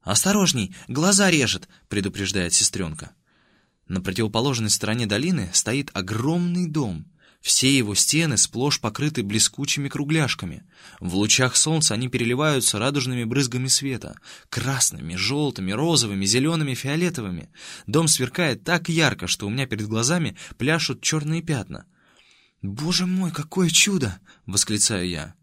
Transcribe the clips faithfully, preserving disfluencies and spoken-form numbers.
«Осторожней, глаза режет!» — предупреждает сестренка. На противоположной стороне долины стоит огромный дом. Все его стены сплошь покрыты блескучими кругляшками. В лучах солнца они переливаются радужными брызгами света. Красными, желтыми, розовыми, зелеными, фиолетовыми. Дом сверкает так ярко, что у меня перед глазами пляшут черные пятна. «Боже мой, какое чудо!» — восклицаю я.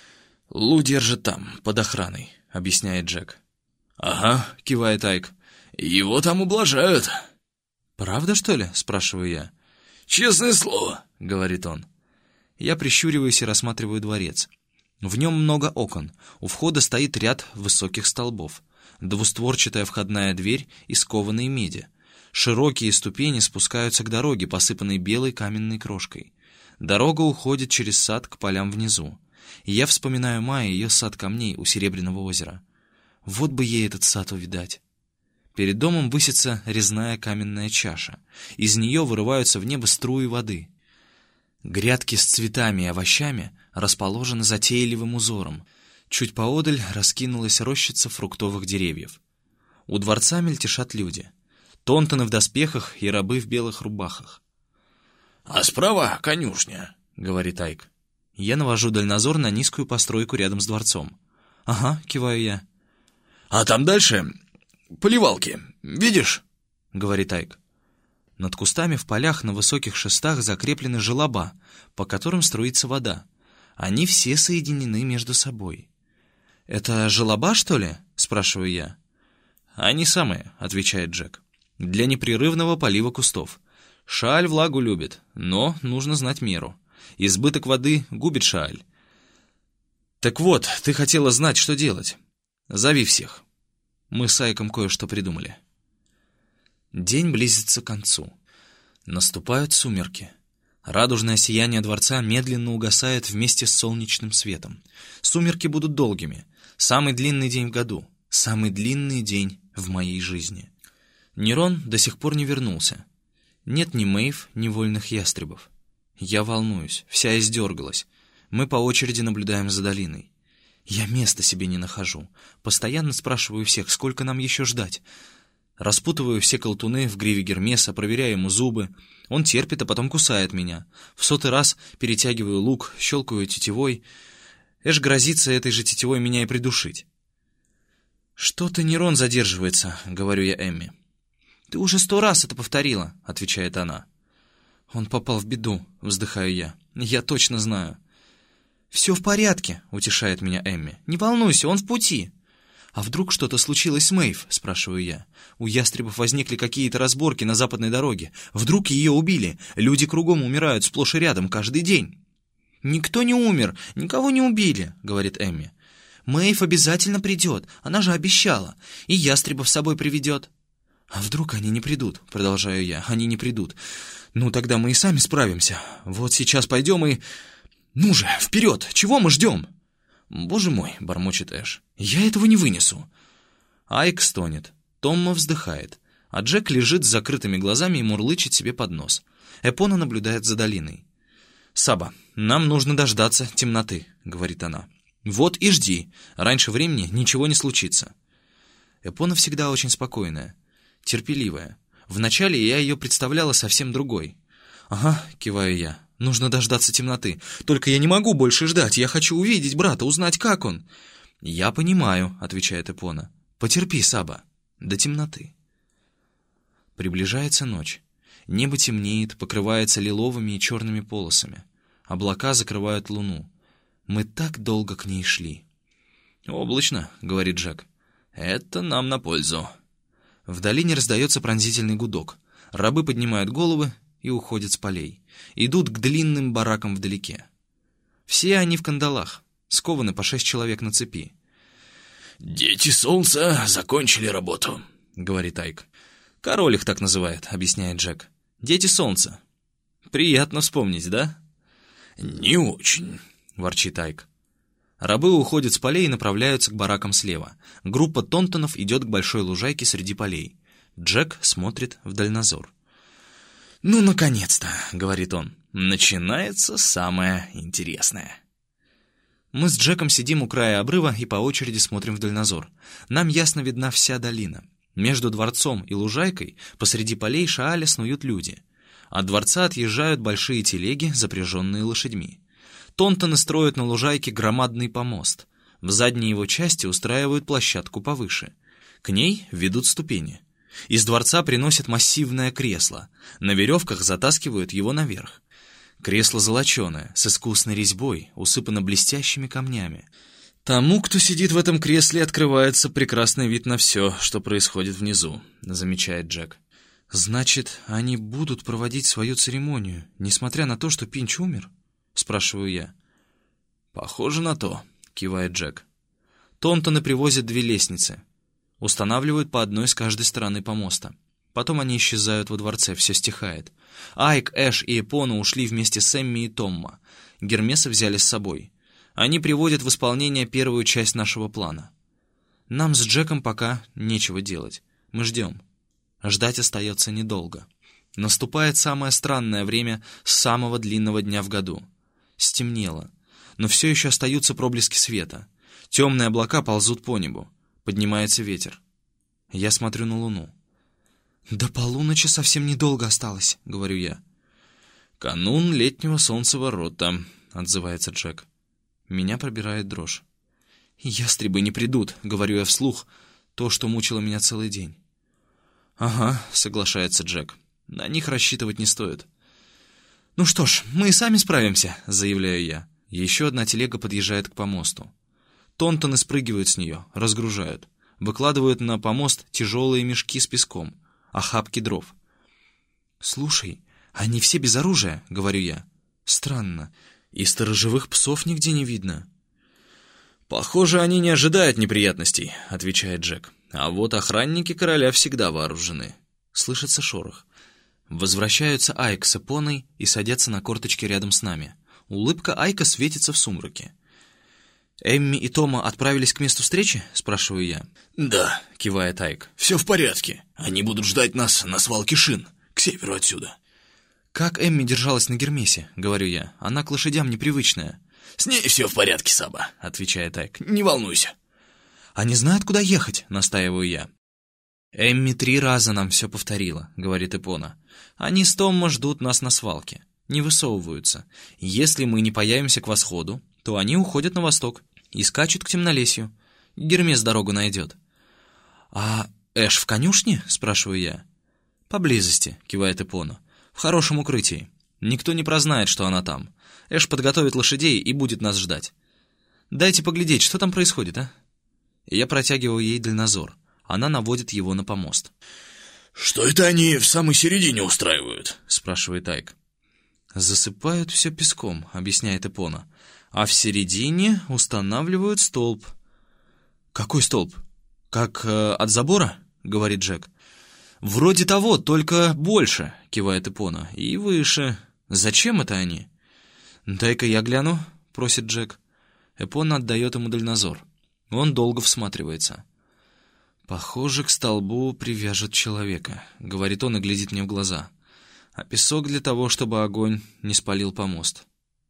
«Лу держит там, под охраной», — объясняет Джек. «Ага», — кивает Айк. «Его там ублажают». «Правда, что ли?» — спрашиваю я. «Честное слово», — говорит он. Я прищуриваюсь и рассматриваю дворец. В нем много окон. У входа стоит ряд высоких столбов. Двустворчатая входная дверь из кованой меди. Широкие ступени спускаются к дороге, посыпанной белой каменной крошкой. Дорога уходит через сад к полям внизу. И я вспоминаю Майю и ее сад камней у Серебряного озера. Вот бы ей этот сад увидать. Перед домом высится резная каменная чаша. Из нее вырываются в небо струи воды. Грядки с цветами и овощами расположены затейливым узором. Чуть поодаль раскинулась рощица фруктовых деревьев. У дворца мельтешат люди. Тонтоны в доспехах и рабы в белых рубахах. «А справа конюшня», — говорит Айк. Я навожу дальнозор на низкую постройку рядом с дворцом. «Ага», — киваю я. «А там дальше поливалки, видишь?» — говорит Айк. Над кустами в полях на высоких шестах закреплены желоба, по которым струится вода. Они все соединены между собой. «Это желоба, что ли?» — спрашиваю я. «Они самые», — отвечает Джек. «Для непрерывного полива кустов. Шааль влагу любит, но нужно знать меру. Избыток воды губит шааль. Так вот, ты хотела знать, что делать. Зови всех. Мы с Айком кое-что придумали». День близится к концу. Наступают сумерки. Радужное сияние дворца медленно угасает вместе с солнечным светом. Сумерки будут долгими. Самый длинный день в году. Самый длинный день в моей жизни. Нерон до сих пор не вернулся. Нет ни Мэйв, ни вольных ястребов. Я волнуюсь, вся издергалась. Мы по очереди наблюдаем за долиной. Я места себе не нахожу. Постоянно спрашиваю всех, сколько нам еще ждать. Распутываю все колтуны в гриве Гермеса, проверяю ему зубы. Он терпит, а потом кусает меня. В сотый раз перетягиваю лук, щелкаю тетивой. Эш грозится этой же тетивой меня и придушить. «Что-то Нерон задерживается», — говорю я Эмми. «Ты уже сто раз это повторила», — отвечает она. «Он попал в беду», — вздыхаю я. «Я точно знаю». «Все в порядке», — утешает меня Эмми. «Не волнуйся, он в пути». «А вдруг что-то случилось с Мэйв?» — спрашиваю я. «У ястребов возникли какие-то разборки на западной дороге. Вдруг ее убили? Люди кругом умирают сплошь и рядом каждый день». «Никто не умер, никого не убили», — говорит Эмми. «Мэйв обязательно придет, она же обещала. И ястребов с собой приведет». «А вдруг они не придут?» — продолжаю я. «Они не придут. Ну, тогда мы и сами справимся. Вот сейчас пойдем и... Ну же, вперед! Чего мы ждем?» «Боже мой!» — бормочет Эш. «Я этого не вынесу!» Айк стонет. Томма вздыхает. А Джек лежит с закрытыми глазами и мурлычет себе под нос. Эпона наблюдает за долиной. «Саба, нам нужно дождаться темноты», — говорит она. «Вот и жди. Раньше времени ничего не случится». Эпона всегда очень спокойная, терпеливая. Вначале я ее представляла совсем другой. «Ага», — киваю я. «Нужно дождаться темноты. Только я не могу больше ждать. Я хочу увидеть брата, узнать, как он». «Я понимаю», — отвечает Эпона. «Потерпи, Саба, до темноты». Приближается ночь. Небо темнеет, покрывается лиловыми и черными полосами. Облака закрывают луну. Мы так долго к ней шли. «Облачно», — говорит Джек. «Это нам на пользу». В долине раздается пронзительный гудок. Рабы поднимают головы и уходят с полей. Идут к длинным баракам вдалеке. Все они в кандалах, скованы по шесть человек на цепи. «Дети солнца закончили работу», — говорит Айк. «Король их так называет», — объясняет Джек. «Дети солнца». «Приятно вспомнить, да?» «Не очень», — ворчит Айк. Рабы уходят с полей и направляются к баракам слева. Группа тонтонов идет к большой лужайке среди полей. Джек смотрит в дальнозор. «Ну, наконец-то», — говорит он, — «начинается самое интересное». Мы с Джеком сидим у края обрыва и по очереди смотрим в дальнозор. Нам ясно видна вся долина. Между дворцом и лужайкой посреди полей Шааля снуют люди. От дворца отъезжают большие телеги, запряженные лошадьми. Тонтоны строят на лужайке громадный помост. В задней его части устраивают площадку повыше. К ней ведут ступени. Из дворца приносят массивное кресло. На веревках затаскивают его наверх. Кресло золоченое, с искусной резьбой, усыпано блестящими камнями. Тому, кто сидит в этом кресле, открывается прекрасный вид на все, что происходит внизу, замечает Джек. Значит, они будут проводить свою церемонию, несмотря на то, что Пинч умер? Спрашиваю я. Похоже на то, кивает Джек. Тонтоны привозят две лестницы. Устанавливают по одной с каждой стороны помоста. Потом они исчезают во дворце, все стихает. Айк, Эш и Эпона ушли вместе с Эмми и Томма. Гермеса взяли с собой. Они приводят в исполнение первую часть нашего плана. Нам с Джеком пока нечего делать. Мы ждем. Ждать остается недолго. Наступает самое странное время самого длинного дня в году. Стемнело, но все еще остаются проблески света. Темные облака ползут по небу. Поднимается ветер. Я смотрю на луну. «До полуночи совсем недолго осталось», — говорю я. «Канун летнего солнцеворота», — отзывается Джек. Меня пробирает дрожь. «Ястребы не придут», — говорю я вслух, то, что мучило меня целый день. «Ага», — соглашается Джек. «На них рассчитывать не стоит». «Ну что ж, мы и сами справимся», — заявляю я. Еще одна телега подъезжает к помосту. Тонтоны спрыгивают с нее, разгружают. Выкладывают на помост тяжелые мешки с песком, охапки дров. «Слушай, они все без оружия», — говорю я. «Странно. И сторожевых псов нигде не видно». «Похоже, они не ожидают неприятностей», — отвечает Джек. «А вот охранники короля всегда вооружены». Слышится шорох. Возвращаются Айк с Эпоной и садятся на корточки рядом с нами. Улыбка Айка светится в сумраке. «Эмми и Тома отправились к месту встречи?» — спрашиваю я. «Да», — кивает Айк. «Все в порядке. Они будут ждать нас на свалке шин, к северу отсюда». «Как Эмми держалась на Гермесе?» — говорю я. «Она к лошадям непривычная». «С ней все в порядке, Саба», — отвечает Айк. «Не волнуйся». «Они знают, куда ехать?» — настаиваю я. «Эмми три раза нам все повторила», — говорит Эпона. «Они с Томмо ждут нас на свалке. Не высовываются. Если мы не появимся к восходу, то они уходят на восток и скачут к темнолесью. Гермес дорогу найдет». «А Эш в конюшне?» — спрашиваю я. «Поблизости», — кивает Эпона. «В хорошем укрытии. Никто не прознает, что она там. Эш подготовит лошадей и будет нас ждать. Дайте поглядеть, что там происходит, а?» И я протягиваю ей дальнозор. Она наводит его на помост. «Что это они в самой середине устраивают?» — спрашивает Айк. «Засыпают все песком», — объясняет Эпона. «А в середине устанавливают столб». «Какой столб? Как э, от забора?» — говорит Джек. «Вроде того, только больше», — кивает Эпона. «И выше. Зачем это они?» «Дай-ка я гляну», — просит Джек. Эпона отдает ему дальнозор. Он долго всматривается. «Похоже, к столбу привяжут человека», — говорит он и глядит мне в глаза. «А песок для того, чтобы огонь не спалил помост».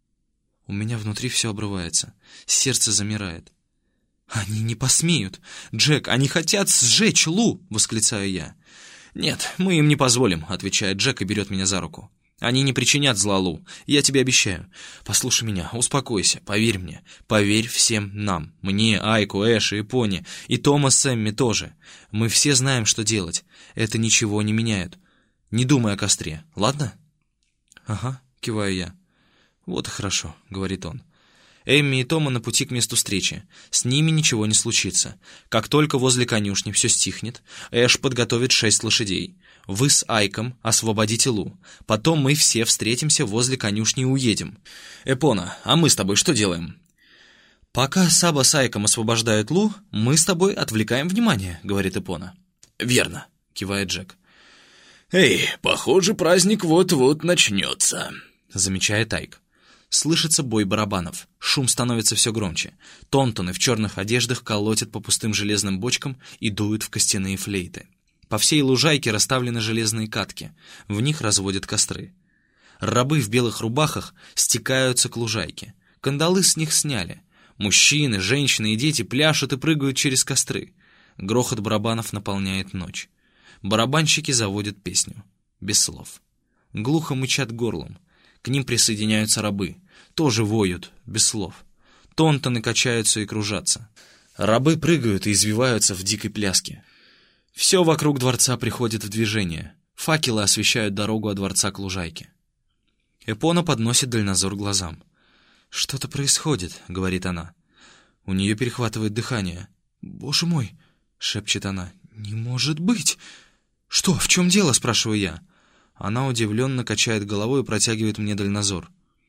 У меня внутри все обрывается. Сердце замирает. «Они не посмеют! Джек, они хотят сжечь Лу!» — восклицаю я. «Нет, мы им не позволим», — отвечает Джек и берет меня за руку. «Они не причинят зла Лу, я тебе обещаю. Послушай меня, успокойся, поверь мне. Поверь всем нам. Мне, Айку, Эш и Пони, и Тома с Эмми тоже. Мы все знаем, что делать. Это ничего не меняет. Не думай о костре, ладно?» «Ага», — киваю я. «Вот и хорошо», — говорит он. Эмми и Тома на пути к месту встречи. С ними ничего не случится. Как только возле конюшни все стихнет, Эш подготовит шесть лошадей. Вы с Айком освободите Лу. Потом мы все встретимся возле конюшни и уедем. Эпона, а мы с тобой что делаем?» «Пока Саба с Айком освобождают Лу, мы с тобой отвлекаем внимание», — говорит Эпона. «Верно», — кивает Джек. «Эй, похоже, праздник вот-вот начнется», — замечает Айк. Слышится бой барабанов. Шум становится все громче. Тонтоны в черных одеждах колотят по пустым железным бочкам и дуют в костяные флейты. По всей лужайке расставлены железные катки. В них разводят костры. Рабы в белых рубахах стекаются к лужайке. Кандалы с них сняли. Мужчины, женщины и дети пляшут и прыгают через костры. Грохот барабанов наполняет ночь. Барабанщики заводят песню. Без слов. Глухо мычат горлом. К ним присоединяются рабы. Тоже воют, без слов. Тонтоны качаются и кружатся. Рабы прыгают и извиваются в дикой пляске. Все вокруг дворца приходит в движение. Факелы освещают дорогу от дворца к лужайке. Эпона подносит дальнозор глазам. «Что-то происходит», — говорит она. У нее перехватывает дыхание. «Боже мой!» — шепчет она. «Не может быть!» «Что, в чем дело?» — спрашиваю я. Она удивленно качает головой и протягивает мне дальнозор.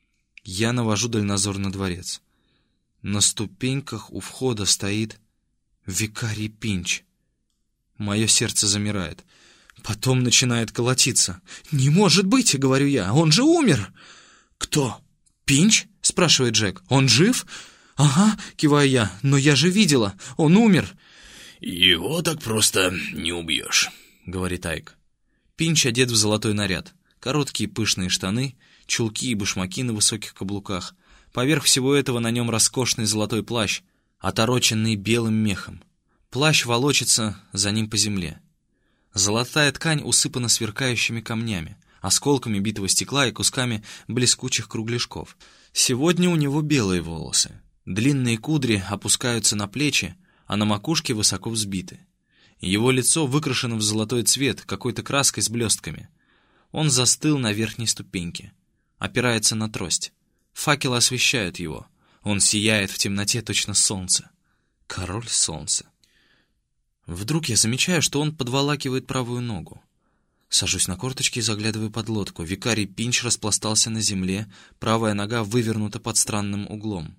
Я навожу дальнозор на дворец. На ступеньках у входа стоит викарий Пинч. Мое сердце замирает. Потом начинает колотиться. «Не может быть!» — говорю я. «Он же умер!» «Кто? Пинч?» — спрашивает Джек. «Он жив?» «Ага», — киваю я. «Но я же видела. Он умер». «Его так просто не убьешь», — говорит Айк. Пинч одет в золотой наряд. Короткие пышные штаны, чулки и башмаки на высоких каблуках. Поверх всего этого на нем роскошный золотой плащ, отороченный белым мехом. Плащ волочится за ним по земле. Золотая ткань усыпана сверкающими камнями, осколками битого стекла и кусками блескучих кругляшков. Сегодня у него белые волосы. Длинные кудри опускаются на плечи, а на макушке высоко взбиты. Его лицо выкрашено в золотой цвет, какой-то краской с блестками. Он застыл на верхней ступеньке, опирается на трость. Факелы освещают его. Он сияет в темноте точно солнце. Король солнца. Вдруг я замечаю, что он подволакивает правую ногу. Сажусь на корточки и заглядываю под лодку. Викарий Пинч распластался на земле, правая нога вывернута под странным углом.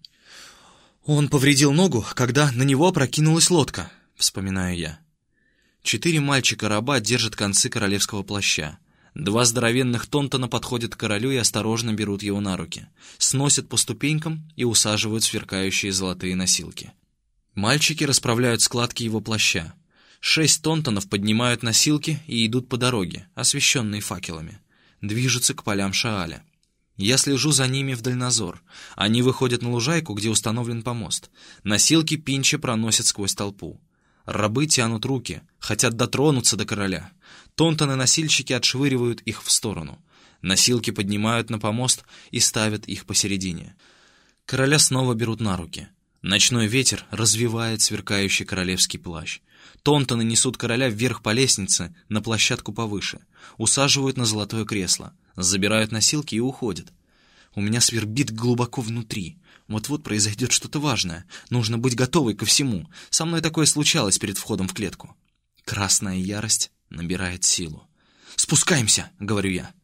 «Он повредил ногу, когда на него опрокинулась лодка», — вспоминаю я. Четыре мальчика-раба держат концы королевского плаща. Два здоровенных Тонтона подходят к королю и осторожно берут его на руки, сносят по ступенькам и усаживают в сверкающие золотые носилки. Мальчики расправляют складки его плаща. Шесть Тонтонов поднимают носилки и идут по дороге, освещенной факелами. Движутся к полям Шааля. Я слежу за ними в дальнозор. Они выходят на лужайку, где установлен помост. Носилки Пинча проносят сквозь толпу. Рабы тянут руки, хотят дотронуться до короля. Тонтоны-носильщики отшвыривают их в сторону. Носилки поднимают на помост и ставят их посередине. Короля снова берут на руки. Ночной ветер развивает сверкающий королевский плащ. Тонтоны несут короля вверх по лестнице, на площадку повыше. Усаживают на золотое кресло. Забирают носилки и уходят. У меня свербит глубоко внутри. Вот-вот произойдет что-то важное. Нужно быть готовой ко всему. Со мной такое случалось перед входом в клетку. Красная ярость набирает силу. «Спускаемся!» — говорю я.